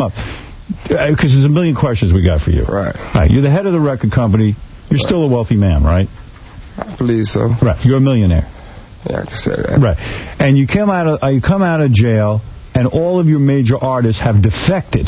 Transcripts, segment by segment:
up. Because there's a million questions we got for you. Right. All right. You're the head of the record company. You're still a wealthy man, right? I believe so. Right. You're a millionaire. Yeah, I can say that. Right. And you come out of jail, and all of your major artists have defected.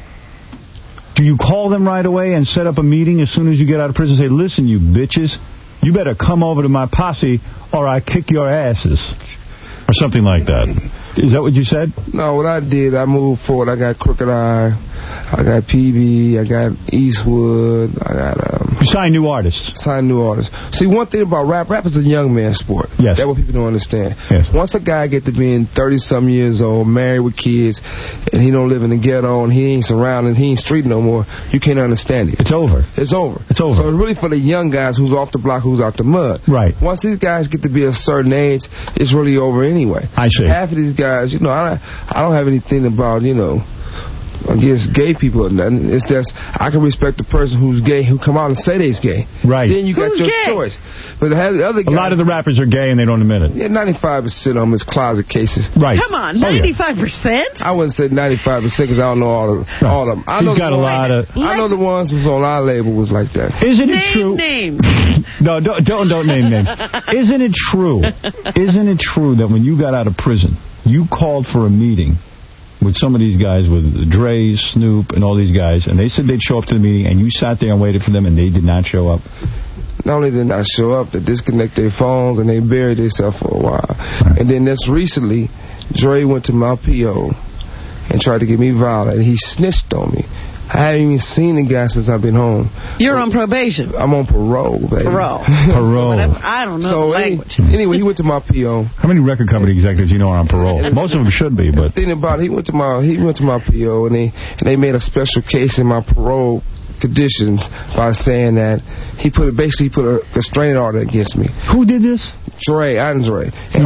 Do you call them right away and set up a meeting as soon as you get out of prison and say, listen, you bitches, you better come over to my posse or I kick your asses? Or something like that. Is that what you said? No, what I did, I moved forward. I got Crooked Eye, I got PB, I got Eastwood, I got... You signed new artists. Signed new artists. See, one thing about rap is a young man's sport. Yes. That's what people don't understand. Yes. Once a guy get to being 30-something years old, married with kids, and he don't live in the ghetto, and he ain't surrounded, he ain't street no more, you can't understand it. It's over. It's over. It's over. So it's really for the young guys who's off the block, who's out the mud. Right. Once these guys get to be a certain age, it's really over anyway. I see. Half of these guys, you know, I don't have anything about, you know, against gay people or nothing. It's just I can respect the person who's gay who come out and say they's gay. Right. Then you got your choice. But the other guys, a lot of the rappers are gay and they don't admit it. Yeah, 95% of them is closet cases. Right. Come on, 95%? I wouldn't say 95% because I don't know all of them. I know I know the ones who's on our label was like that. Isn't it true? Name. No, don't name names. Isn't it true? Isn't it true that when you got out of prison, you called for a meeting with some of these guys, with Dre, Snoop, and all these guys, and they said they'd show up to the meeting, and you sat there and waited for them, and they did not show up? Not only did they not show up, they disconnect their phones, and they buried themselves for a while. Right. And then just recently, Dre went to my P.O. and tried to get me violent, and he snitched on me. I haven't even seen the guy since I've been home. You're on probation. I'm on parole, baby. Parole. I don't know the language. Anyway, he went to my P.O. How many record company executives you know are on parole? Most of them should be, but... The thing about it, he went to my P.O. and they made a special case in my parole conditions by saying that he put a restraining order against me. Who did this? Andre. And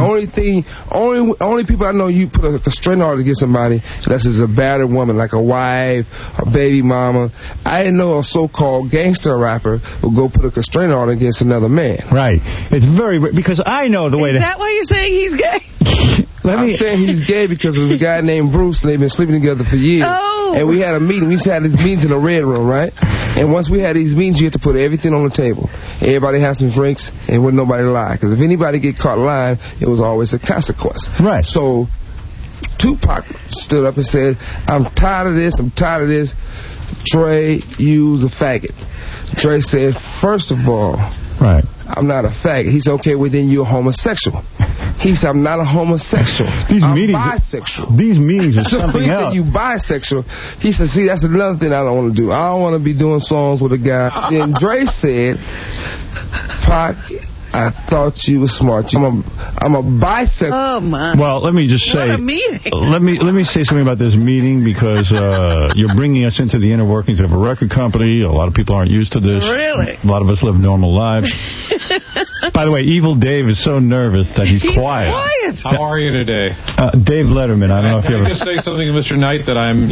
only people I know you put a restraining order against somebody unless it's a battered woman, like a wife, a baby mama. I didn't know a so-called gangster rapper would go put a restraining order against another man. Right. It's very... Because I know the way... Is that why you're saying he's gay? I'm saying he's gay because there's a guy named Bruce and they've been sleeping together for years. Oh. And we had a meeting. We had these meetings in the red room, right? And once we had these meetings, you had to put everything on the table. Everybody had some drinks and wouldn't nobody lie. Because if anybody get caught lying, it was always a consequence. Right. So Tupac stood up and said, I'm tired of this. I'm tired of this. Dre, you's a faggot. Dre said, first of all, right, I'm not a faggot. He said, okay, well, then you're homosexual. He said, I'm not a homosexual. I'm bisexual. These meetings are something else. He said, you bisexual. He said, see, that's another thing I don't want to do. I don't want to be doing songs with a guy. Then Dre said, Pac, I thought you were smart. I'm a bisexual. Oh, my. Well, let me just say... What a meeting. Let me say something about this meeting, because you're bringing us into the inner workings of a record company. A lot of people aren't used to this. Really? A lot of us live normal lives. By the way, Evil Dave is so nervous that he's quiet. How are you today? Dave Letterman. I don't know if you ever... Can I just say something to Mr. Knight, that I'm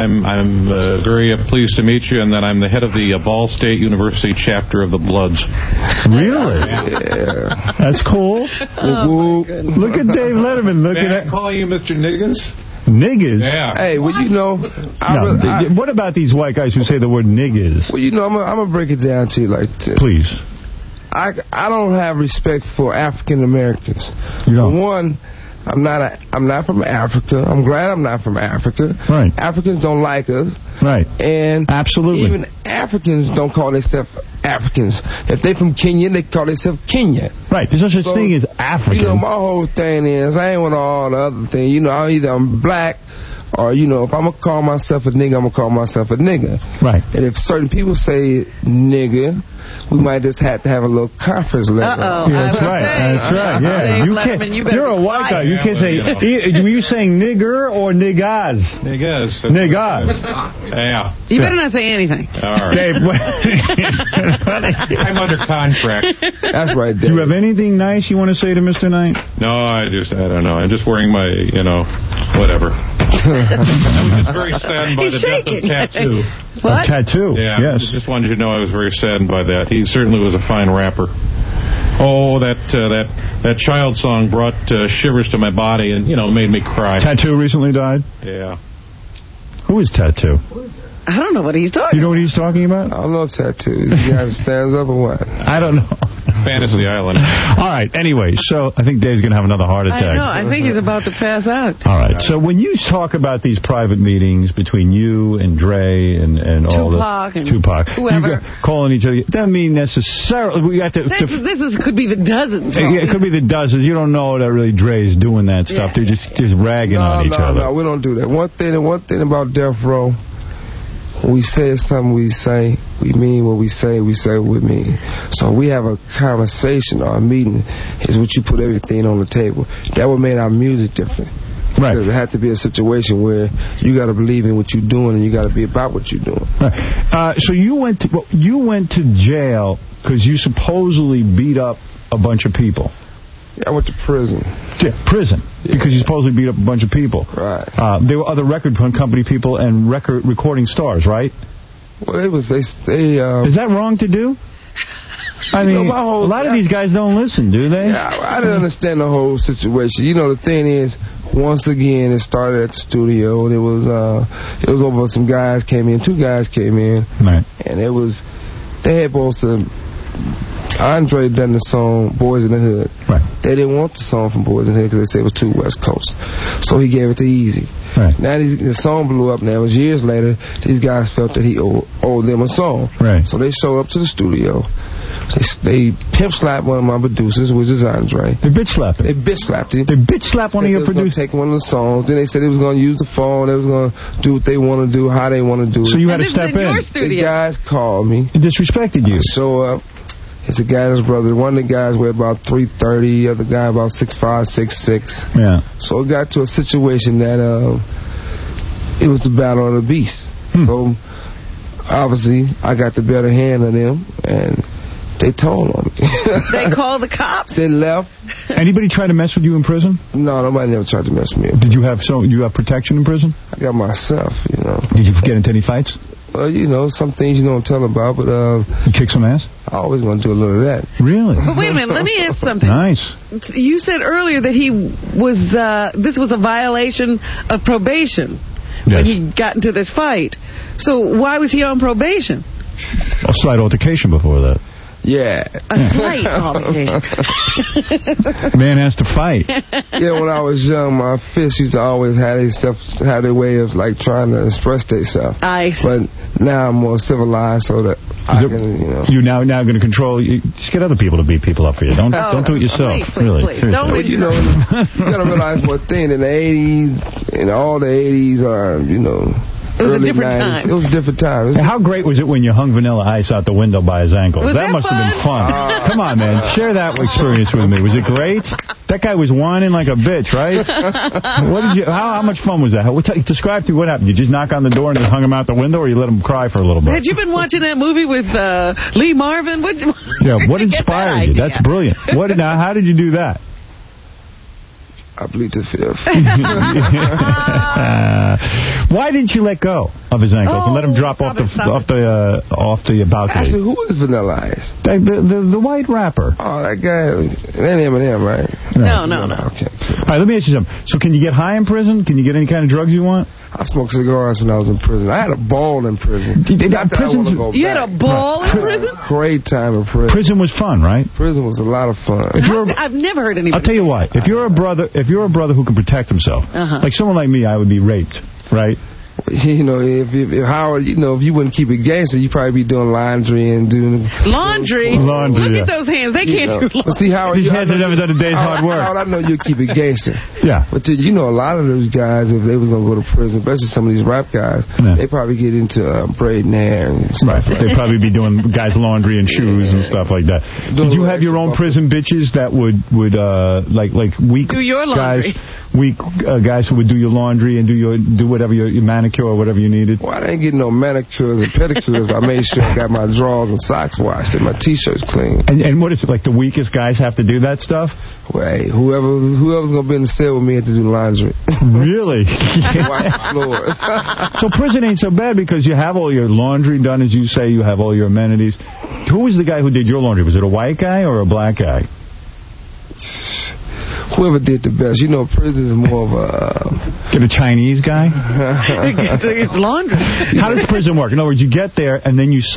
very pleased to meet you, and that I'm the head of the Ball State University chapter of the Bloods. Really? Yeah. That's cool. Oh, look at Dave Letterman. May I call you Mr. Niggins? Niggas? Yeah. Hey, well, you know... what about these white guys who say the word niggas? Well, you know, I'm going to break it down to you like this. Please. I don't have respect for African Americans. You don't? One, I'm not from Africa. I'm glad I'm not from Africa. Right. Africans don't like us. Right. And absolutely, even Africans don't call themselves Africans. If they from Kenya, they call themselves Kenya. Right. There's no such thing as African. You know, my whole thing is I ain't want all the other things. You know, I'm black. Or, you know, if I'm going to call myself a nigga, I'm going to call myself a nigga. Right. And if certain people say nigga, we might just have to have a little conference level. Uh-oh. Yeah, that's right. That's right. Yeah. You're a white guy. You can't say... Were you saying nigger or niggas? Niggas. Niggas. Yeah. You better not say anything. All right. Dave, I'm under contract. That's right, Dave. Do you have anything nice you want to say to Mr. Knight? No, I don't know. I'm just wearing my, whatever. I was just very saddened by the death of Tattoo. What? Tattoo? Yeah. Yes. I just wanted you to know I was very saddened by that. He certainly was a fine rapper. Oh, that child song brought shivers to my body and, made me cry. Tattoo recently died? Yeah. Who is Tattoo? I don't know what he's talking about. You know what he's talking about? I don't know Tattoo. The guy stands up or what? I don't know. Fantasy Island. All right. Anyway, so I think Dave's going to have another heart attack. I know. I think he's about to pass out. All right. So when you talk about these private meetings between you and Dre and all the... Tupac. Whoever. Calling each other. Doesn't mean necessarily... We got to, could be the dozens. Yeah, it could be the dozens. You don't know that really Dre's doing that stuff. They're just ragging on each other. No, we don't do that. One thing about Death Row... When we say something, we mean what we say what we mean. So we have a conversation or a meeting is what you put everything on the table. That would make our music different. Right. Because it had to be a situation where you got to believe in what you're doing and you got to be about what you're doing. Right. So you went to jail because you supposedly beat up a bunch of people. Yeah, I went to prison. Yeah, prison. Yeah. Because you supposedly beat up a bunch of people. Right. There were other record company people and recording stars, right? Well, Is that wrong to do? I mean, a lot of these guys don't listen, do they? Yeah, I didn't understand the whole situation. You know, the thing is, once again, it started at the studio. It was over some guys came in, 2 guys came in. Right. And they had both Andre done the song Boys in the Hood. Right. They didn't want the song from Boys in the Hood because they said it was too West Coast. So he gave it to Easy. Right. Now the song blew up. Now it was years later. These guys felt that he owed them a song. Right. So they showed up to the studio. They pimp slapped one of my producers, which is Andre. They bitch slapped him. They bitch slapped him. They bitch slapped one of your producers. Take one of the songs. Then they said they was going to use the phone. They was going to do what they want to do, how they want to do it. So you had to step in. Your studio. The guys called me. They disrespected you. I show up. It's a guy and his brother. One of the guys weighed about 330. The other guy about 6'5", 6'6". Yeah. So it got to a situation that it was the battle of the beasts. So obviously I got the better hand of them, and they told on me. They called the cops? They left. Anybody try to mess with you in prison? No, nobody never tried to mess with me. Did you have protection in prison? I got myself, you know. Did you get into any fights? Well, you know, some things you don't tell about, but... You kick some ass? I always want to do a little of that. Really? But wait a minute, let me ask something. Nice. You said earlier that he was, this was a violation of probation when he got into this fight. So why was he on probation? A slight altercation before that. Yeah. A slight altercation. Man has to fight. Yeah, when I was young, my fists used to always have their way of like trying to express themselves. I see. But now I'm more civilized, so that I can, you know. You're now going to control. Just get other people to beat people up for you. Don't do it yourself. Please, really. Please. Don't you know, you got to realize one thing. In the 80s, in all the 80s are, you know. It was a different time. It was a different time. How great was it when you hung Vanilla Ice out the window by his ankles? That must have been fun. Come on, man. Share that experience with me. Was it great? That guy was whining like a bitch, right? How much fun was that? Describe to me what happened. You just knock on the door and you hung him out the window, or you let him cry for a little bit? Had you been watching that movie with Lee Marvin? What inspired you? That's brilliant. Now, how did you do that? I plead the fifth. Why didn't you let go of his ankles and let him drop off the balcony? Actually, who is Vanilla Ice? The white rapper. Oh, that guy. It ain't Eminem, right? No. Okay. All right, let me ask you something. So can you get high in prison? Can you get any kind of drugs you want? I smoked cigars when I was in prison. I had a ball in prison. You had a ball in prison? Great time in prison. Prison was fun, right? Prison was a lot of fun. I've never heard anybody. I'll tell you why. If you're a brother who can protect himself, like someone like me, I would be raped, right? You know, if Howard, you know, if you wouldn't keep it gangster, you'd probably be doing laundry and doing... Laundry? Look at those hands. They can't do laundry. But see, Howard... These hands have never done a day's hard work. Howard, I know you'd keep it gangster. Yeah. But you know, a lot of those guys, if they was going to go to prison, especially some of these rap guys, they probably get into braiding hair and stuff. Right. They'd probably be doing guys' laundry and shoes and stuff like that. Did you have your own prison bitches that would like weak do your laundry? Guys who would do your laundry and do whatever your manicure or whatever you needed? Well, I didn't get no manicures and pedicures. I made sure I got my drawers and socks washed and my T-shirts clean. And what is it, like the weakest guys have to do that stuff? Wait, whoever's going to be in the cell with me had to do laundry. Really? Wipe floors. So prison ain't so bad because you have all your laundry done, as you say. You have all your amenities. Who was the guy who did your laundry? Was it a white guy or a black guy? whoever did the best. You know, prison is more of a... Get a Chinese guy? It's laundry. How does prison work? In other words, you get there and then you